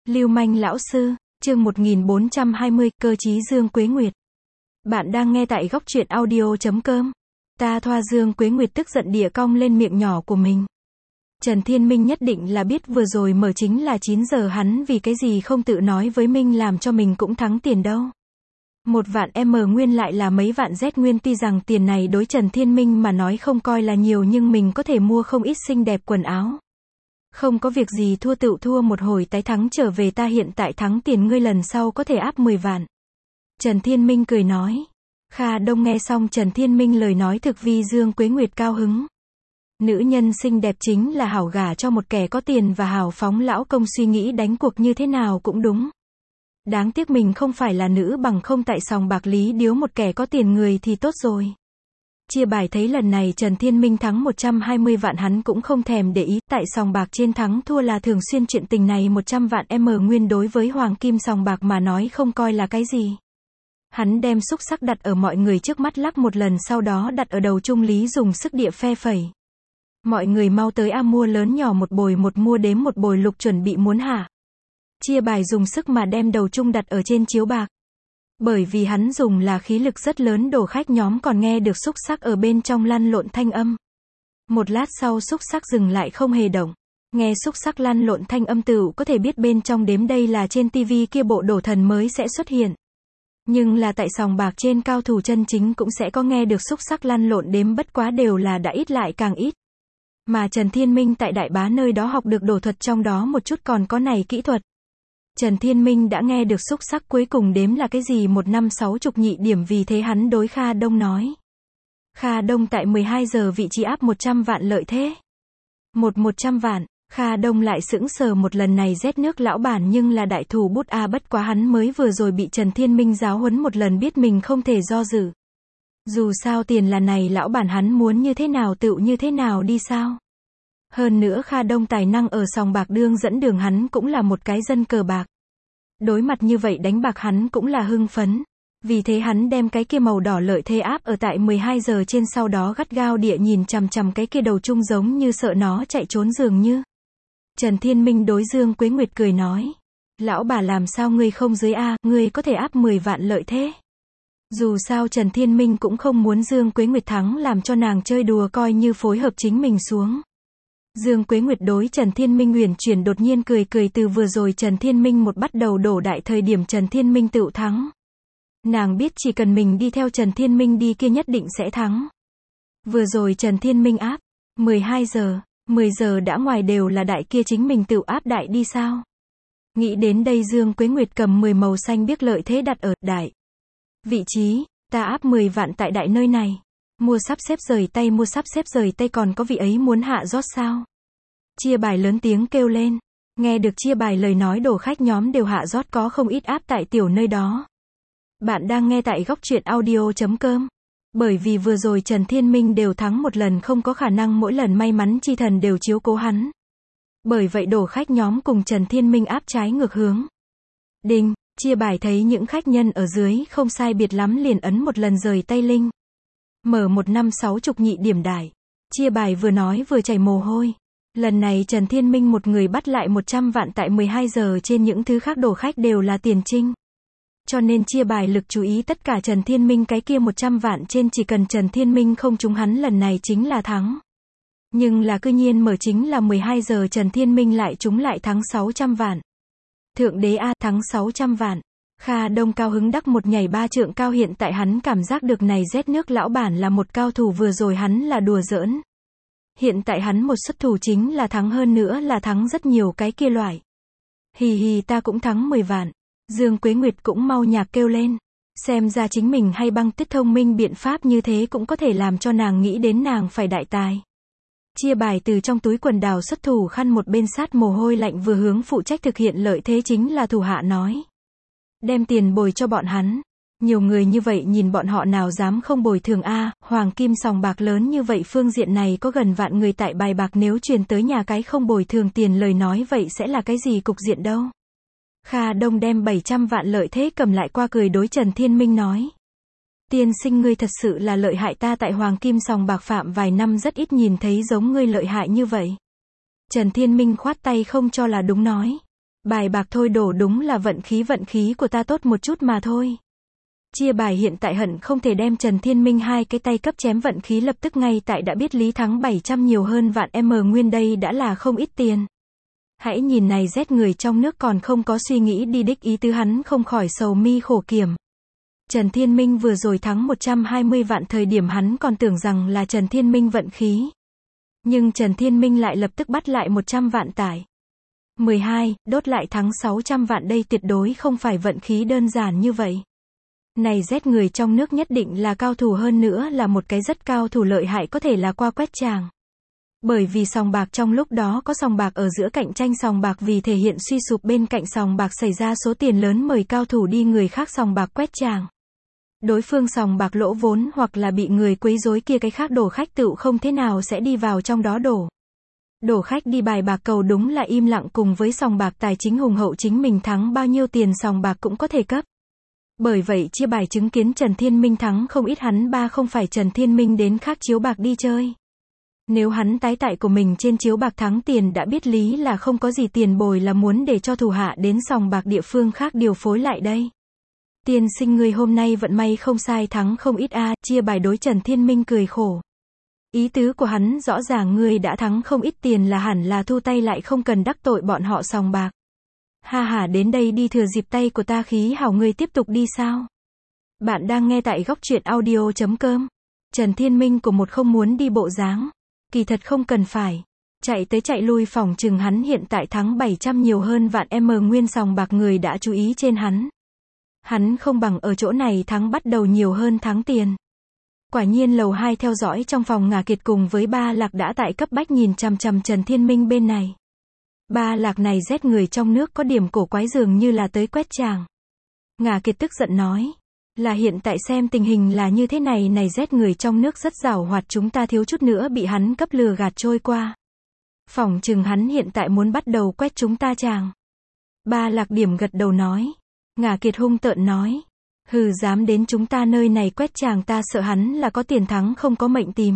Lưu manh lão sư, chương 1420, cơ chí Dương Quế Nguyệt. Bạn đang nghe tại góc truyện audio.com. Ta thoa Dương Quế Nguyệt tức giận địa cong lên miệng nhỏ của mình. Trần Thiên Minh nhất định là biết vừa rồi mở chính là 9 giờ hắn vì cái gì không tự nói với Minh làm cho mình cũng thắng tiền đâu. 1 vạn M nguyên lại là mấy vạn Z nguyên, tuy rằng tiền này đối Trần Thiên Minh mà nói không coi là nhiều nhưng mình có thể mua không ít xinh đẹp quần áo. Không có việc gì thua tựu thua một hồi tái thắng trở về, ta hiện tại thắng tiền ngươi lần sau có thể áp 10 vạn. Trần Thiên Minh cười nói. Kha Đông nghe xong Trần Thiên Minh lời nói thực vi Dương Quế Nguyệt cao hứng. Nữ nhân xinh đẹp chính là hảo gả cho một kẻ có tiền và hào phóng, lão công suy nghĩ đánh cuộc như thế nào cũng đúng. Đáng tiếc mình không phải là nữ, bằng không tại sòng bạc lý điếu một kẻ có tiền người thì tốt rồi. Chia bài thấy lần này Trần Thiên Minh thắng 120 vạn hắn cũng không thèm để ý, tại sòng bạc trên thắng thua là thường xuyên, chuyện tình này 100 vạn M nguyên đối với hoàng kim sòng bạc mà nói không coi là cái gì. Hắn đem xúc xắc đặt ở mọi người trước mắt lắc một lần, sau đó đặt ở đầu trung lý dùng sức địa phe phẩy. Mọi người mau tới a, mua lớn nhỏ một bồi một, mua đếm một bồi lục, chuẩn bị muốn hả? Chia bài dùng sức mà đem đầu trung đặt ở trên chiếu bạc. Bởi vì hắn dùng là khí lực rất lớn, đồ khách nhóm còn nghe được xúc xắc ở bên trong lăn lộn thanh âm. Một lát sau xúc xắc dừng lại không hề động. Nghe xúc xắc lăn lộn thanh âm tựu có thể biết bên trong đếm, đây là trên tivi kia bộ đổ thần mới sẽ xuất hiện. Nhưng là tại sòng bạc trên cao thủ chân chính cũng sẽ có nghe được xúc xắc lăn lộn đếm, bất quá đều là đã ít lại càng ít. Mà Trần Thiên Minh tại đại bá nơi đó học được đổ thuật, trong đó một chút còn có này kỹ thuật. Trần Thiên Minh đã nghe được xúc xắc cuối cùng đếm là cái gì, 150 điểm, vì thế hắn đối Kha Đông nói. Kha Đông tại 12 giờ vị trí áp 100 vạn lợi thế. 100 vạn, Kha Đông lại sững sờ một lần này, rét nước lão bản nhưng là đại thủ bút a, bất quá hắn mới vừa rồi bị Trần Thiên Minh giáo huấn một lần, biết mình không thể do dự. Dù sao tiền là này lão bản, hắn muốn như thế nào tựu như thế nào đi sao. Hơn nữa Kha Đông tài năng ở sòng bạc đương dẫn đường, hắn cũng là một cái dân cờ bạc. Đối mặt như vậy đánh bạc hắn cũng là hưng phấn. Vì thế hắn đem cái kia màu đỏ lợi thế áp ở tại 12 giờ trên, sau đó gắt gao địa nhìn chằm chằm cái kia đầu trung giống như sợ nó chạy trốn dường như. Trần Thiên Minh đối Dương Quế Nguyệt cười nói. Lão bà làm sao ngươi không dưới a, ngươi có thể áp 10 vạn lợi thế. Dù sao Trần Thiên Minh cũng không muốn Dương Quế Nguyệt thắng, làm cho nàng chơi đùa, coi như phối hợp chính mình xuống. Dương Quế Nguyệt đối Trần Thiên Minh uyển chuyển đột nhiên cười cười, từ vừa rồi Trần Thiên Minh một bắt đầu đổ đại thời điểm Trần Thiên Minh tựu thắng. Nàng biết chỉ cần mình đi theo Trần Thiên Minh đi kia nhất định sẽ thắng. Vừa rồi Trần Thiên Minh áp 12 giờ, 10 giờ đã ngoài đều là đại, kia chính mình tựu áp đại đi sao? Nghĩ đến đây Dương Quế Nguyệt cầm 10 màu xanh biếc lợi thế đặt ở đại vị trí, ta áp 10 vạn tại đại nơi này. Mua sắp xếp rời tay, mua sắp xếp rời tay, còn có vị ấy muốn hạ rót sao? Chia bài lớn tiếng kêu lên. Nghe được chia bài lời nói, đổ khách nhóm đều hạ rót, có không ít áp tại tiểu nơi đó. Bạn đang nghe tại góc truyện audio.com. Bởi vì vừa rồi Trần Thiên Minh đều thắng một lần, không có khả năng mỗi lần may mắn chi thần đều chiếu cố hắn. Bởi vậy đổ khách nhóm cùng Trần Thiên Minh áp trái ngược hướng. Đinh, chia bài thấy những khách nhân ở dưới không sai biệt lắm liền ấn một lần rời tay linh. Mở 150 điểm đại. Chia bài vừa nói vừa chảy mồ hôi. Lần này Trần Thiên Minh một người bắt lại 100 vạn tại 12 giờ trên, những thứ khác đổ khách đều là tiền trinh. Cho nên chia bài lực chú ý tất cả Trần Thiên Minh cái kia 100 vạn trên, chỉ cần Trần Thiên Minh không trúng hắn lần này chính là thắng. Nhưng là cư nhiên mở chính là 12 giờ Trần Thiên Minh lại trúng, lại thắng 600 vạn. Thượng đế a, thắng 600 vạn. Kha Đông cao hứng đắc một nhảy 3 trượng cao, hiện tại hắn cảm giác được này rét nước lão bản là một cao thủ, vừa rồi hắn là đùa giỡn. Hiện tại hắn một xuất thủ chính là thắng, hơn nữa là thắng rất nhiều cái kia loại. Hì hì, ta cũng thắng 10 vạn. Dương Quế Nguyệt cũng mau nhạc kêu lên. Xem ra chính mình hay băng tuyết thông minh, biện pháp như thế cũng có thể làm cho nàng nghĩ đến nàng phải đại tài. Chia bài từ trong túi quần đào xuất thủ khăn, một bên sát mồ hôi lạnh, vừa hướng phụ trách thực hiện lợi thế chính là thủ hạ nói. Đem tiền bồi cho bọn hắn. Nhiều người như vậy nhìn bọn họ nào dám không bồi thường a, hoàng kim sòng bạc lớn như vậy, phương diện này có gần vạn người tại bài bạc, nếu truyền tới nhà cái không bồi thường tiền lời nói, vậy sẽ là cái gì cục diện đâu. Kha Đông đem 700 vạn lợi thế cầm lại qua, cười đối Trần Thiên Minh nói. Tiên sinh ngươi thật sự là lợi hại, ta tại hoàng kim sòng bạc phạm vài năm rất ít nhìn thấy giống ngươi lợi hại như vậy. Trần Thiên Minh khoát tay không cho là đúng nói. Bài bạc thôi đổ đúng là vận khí của ta tốt một chút mà thôi. Chia bài hiện tại hận không thể đem Trần Thiên Minh hai cái tay cấp chém vận khí lập tức ngay tại đã biết Lý thắng 700 nhiều hơn vạn nguyên đây đã là không ít tiền. Hãy nhìn này rét người trong nước còn không có suy nghĩ đi đích ý tứ hắn không khỏi sầu mi khổ kiểm. Trần Thiên Minh vừa rồi thắng 120 vạn thời điểm hắn còn tưởng rằng là Trần Thiên Minh vận khí. Nhưng Trần Thiên Minh lại lập tức bắt lại 100 vạn tải. 12, đốt lại thắng 600 vạn đây tuyệt đối không phải vận khí đơn giản như vậy. Này rét người trong nước nhất định là cao thủ hơn nữa là một cái rất cao thủ lợi hại có thể là qua quét tràng. Bởi vì sòng bạc trong lúc đó có sòng bạc ở giữa cạnh tranh sòng bạc vì thể hiện suy sụp bên cạnh sòng bạc xảy ra số tiền lớn mời cao thủ đi người khác sòng bạc quét tràng. Đối phương sòng bạc lỗ vốn hoặc là bị người quấy rối kia cái khác đổ khách tựu không thế nào sẽ đi vào trong đó đổ. Đổ khách đi bài bạc cầu đúng là im lặng cùng với sòng bạc tài chính hùng hậu chính mình thắng bao nhiêu tiền sòng bạc cũng có thể cấp. Bởi vậy chia bài chứng kiến Trần Thiên Minh thắng không ít hắn ba không phải Trần Thiên Minh đến khác chiếu bạc đi chơi. Nếu hắn tái tại của mình trên chiếu bạc thắng tiền đã biết lý là không có gì tiền bồi là muốn để cho thủ hạ đến sòng bạc địa phương khác điều phối lại đây. Tiên sinh ngươi hôm nay vận may không sai thắng không ít chia bài đối Trần Thiên Minh cười khổ. Ý tứ của hắn rõ ràng ngươi đã thắng không ít tiền là hẳn là thu tay lại không cần đắc tội bọn họ sòng bạc. Ha ha đến đây đi thừa dịp tay của ta khí hảo ngươi tiếp tục đi sao? Bạn đang nghe tại góc truyện audio.com. Trần Thiên Minh của một không muốn đi bộ dáng. Kỳ thật không cần phải. Chạy tới chạy lui phòng chừng hắn hiện tại thắng 700 nhiều hơn vạn nguyên sòng bạc người đã chú ý trên hắn. Hắn không bằng ở chỗ này thắng bắt đầu nhiều hơn thắng tiền. Quả nhiên lầu 2 theo dõi trong phòng Ngà Kiệt cùng với Ba Lạc đã tại cấp bách nhìn chằm chằm Trần Thiên Minh bên này. Ba Lạc này rét người trong nước có điểm cổ quái dường như là tới quét tràng. Ngà Kiệt tức giận nói. Là hiện tại xem tình hình là như thế này này rét người trong nước rất giàu hoạt chúng ta thiếu chút nữa bị hắn cấp lừa gạt trôi qua. Phỏng chừng hắn hiện tại muốn bắt đầu quét chúng ta chàng. Ba Lạc điểm gật đầu nói. Ngà Kiệt hung tợn nói. Hừ dám đến chúng ta nơi này quét chàng ta sợ hắn là có tiền thắng không có mệnh tìm.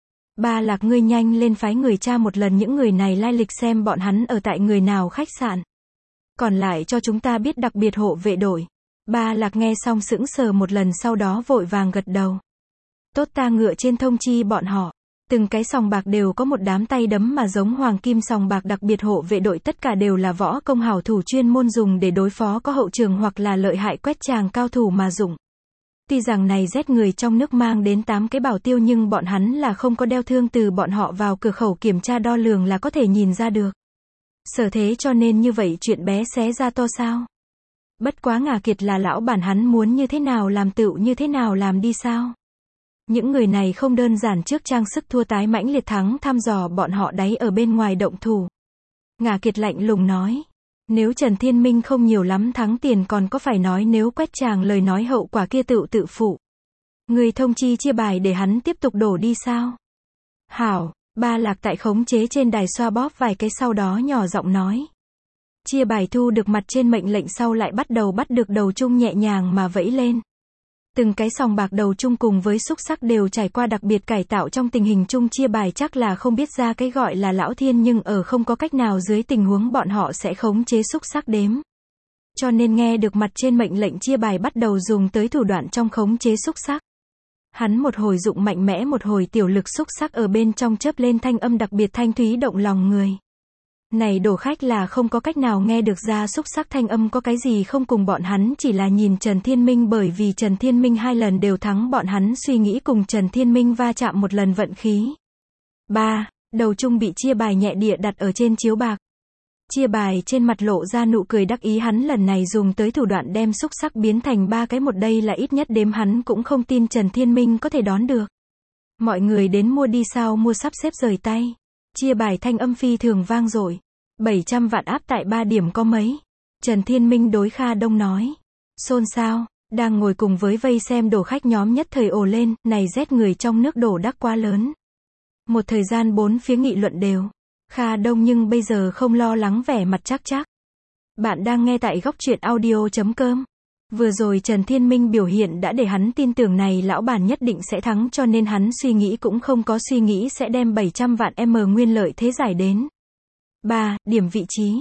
Ba Lạc ngươi nhanh lên phái người tra một lần những người này lai lịch xem bọn hắn ở tại người nào khách sạn. Còn lại cho chúng ta biết đặc biệt hộ vệ đội. Ba Lạc nghe xong sững sờ một lần sau đó vội vàng gật đầu. Tốt ta ngựa trên thông chi bọn họ. Từng cái sòng bạc đều có một đám tay đấm mà giống hoàng kim sòng bạc đặc biệt hộ vệ đội tất cả đều là võ công hảo thủ chuyên môn dùng để đối phó có hậu trường hoặc là lợi hại quét tràng cao thủ mà dụng. Tuy rằng này rét người trong nước mang đến 8 cái bảo tiêu nhưng bọn hắn là không có đeo thương từ bọn họ vào cửa khẩu kiểm tra đo lường là có thể nhìn ra được. Sở thế cho nên như vậy chuyện bé xé ra to sao. Bất quá Ngà Kiệt là lão bản hắn muốn như thế nào làm tựu như thế nào làm đi sao. Những người này không đơn giản trước trang sức thua tái mãnh liệt thắng thăm dò bọn họ đáy ở bên ngoài động thủ. Ngà Kiệt lạnh lùng nói. Nếu Trần Thiên Minh không nhiều lắm thắng tiền còn có phải nói nếu quét chàng lời nói hậu quả kia tự phụ. Người thông chi chia bài để hắn tiếp tục đổ đi sao? Hảo, Ba Lạc tại khống chế trên đài xoa bóp vài cái sau đó nhỏ giọng nói. Chia bài thu được mặt trên mệnh lệnh sau lại bắt được đầu chung nhẹ nhàng mà vẫy lên. Từng cái sòng bạc đầu chung cùng với xúc sắc đều trải qua đặc biệt cải tạo trong tình hình chung chia bài chắc là không biết ra cái gọi là lão thiên nhưng ở không có cách nào dưới tình huống bọn họ sẽ khống chế xúc sắc đếm. Cho nên nghe được mặt trên mệnh lệnh chia bài bắt đầu dùng tới thủ đoạn trong khống chế xúc sắc. Hắn một hồi dụng mạnh mẽ một hồi tiểu lực xúc sắc ở bên trong chớp lên thanh âm đặc biệt thanh thúy động lòng người. Này đổ khách là không có cách nào nghe được ra xúc sắc thanh âm có cái gì không cùng bọn hắn chỉ là nhìn Trần Thiên Minh bởi vì Trần Thiên Minh 2 lần đều thắng bọn hắn suy nghĩ cùng Trần Thiên Minh va chạm một lần vận khí. 3. Đầu chung bị chia bài nhẹ địa đặt ở trên chiếu bạc. Chia bài trên mặt lộ ra nụ cười đắc ý hắn lần này dùng tới thủ đoạn đem xúc sắc biến thành 3 cái một đây là ít nhất đếm hắn cũng không tin Trần Thiên Minh có thể đón được. Mọi người đến mua đi sao mua sắp xếp rời tay. Chia bài thanh âm phi thường vang dội. 700 vạn áp tại 3 điểm có mấy? Trần Thiên Minh đối Kha Đông nói. Xôn xao, đang ngồi cùng với vây xem đổ khách nhóm nhất thời ồ lên, này rét người trong nước đổ đắc quá lớn. Một thời gian 4 phía nghị luận đều. Kha Đông nhưng bây giờ không lo lắng vẻ mặt chắc. Bạn đang nghe tại góc truyện audio.com. Vừa rồi Trần Thiên Minh biểu hiện đã để hắn tin tưởng này lão bản nhất định sẽ thắng cho nên hắn suy nghĩ cũng không có suy nghĩ sẽ đem 700 vạn nguyên lợi thế giải đến. 3. Điểm vị trí.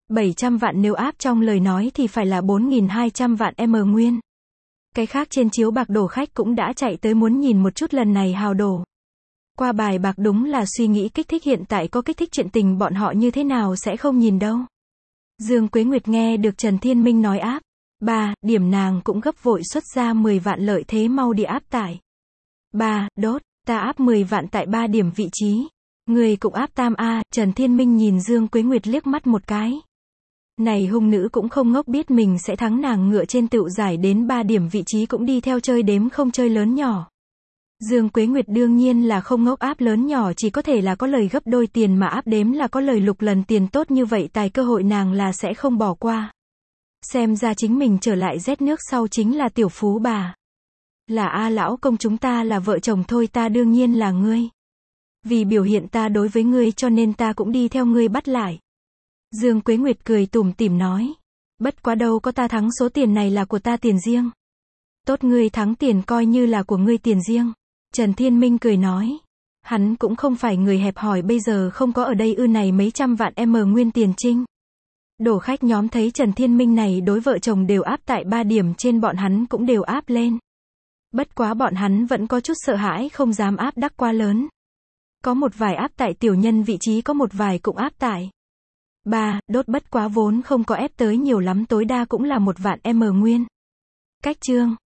700 vạn nếu áp trong lời nói thì phải là 4.200 vạn M nguyên. Cái khác trên chiếu bạc đổ khách cũng đã chạy tới muốn nhìn một chút lần này hào đổ. Qua bài bạc đúng là suy nghĩ kích thích, hiện tại có kích thích chuyện tình bọn họ như thế nào sẽ không nhìn đâu. Dương Quế Nguyệt nghe được Trần Thiên Minh nói áp 3 điểm nàng cũng gấp vội xuất ra 10 vạn lợi thế mau đi áp tải. 3 đốt, ta áp 10 vạn tại 3 điểm vị trí. Người cũng áp tam A, Trần Thiên Minh nhìn Dương Quế Nguyệt liếc mắt một cái. Này hung nữ cũng không ngốc, biết mình sẽ thắng nàng, ngựa trên tựu giải đến 3 điểm vị trí cũng đi theo chơi đếm không chơi lớn nhỏ. Dương Quế Nguyệt đương nhiên là không ngốc, áp lớn nhỏ chỉ có thể là có lời gấp đôi tiền mà áp đếm là có lời lục lần tiền, tốt như vậy tài cơ hội nàng là sẽ không bỏ qua. Xem ra chính mình trở lại rét nước sau chính là tiểu phú bà. Là A lão công, chúng ta là vợ chồng thôi, ta đương nhiên là ngươi. Vì biểu hiện ta đối với ngươi cho nên ta cũng đi theo ngươi bắt lại. Dương Quế Nguyệt cười tủm tỉm nói. Bất quá đâu có, ta thắng số tiền này là của ta tiền riêng. Tốt, ngươi thắng tiền coi như là của ngươi tiền riêng. Trần Thiên Minh cười nói. Hắn cũng không phải người hẹp hòi, bây giờ không có ở đây ư, này mấy trăm vạn M nguyên tiền trinh. Đổ khách nhóm thấy Trần Thiên Minh này đối vợ chồng đều áp tại 3 điểm trên, bọn hắn cũng đều áp lên. Bất quá bọn hắn vẫn có chút sợ hãi, không dám áp đắc quá lớn. Có một vài áp tại tiểu nhân vị trí, có một vài cũng áp tại 3 đốt, bất quá vốn không có ép tới nhiều lắm, tối đa cũng là 1 vạn M nguyên. Cách chương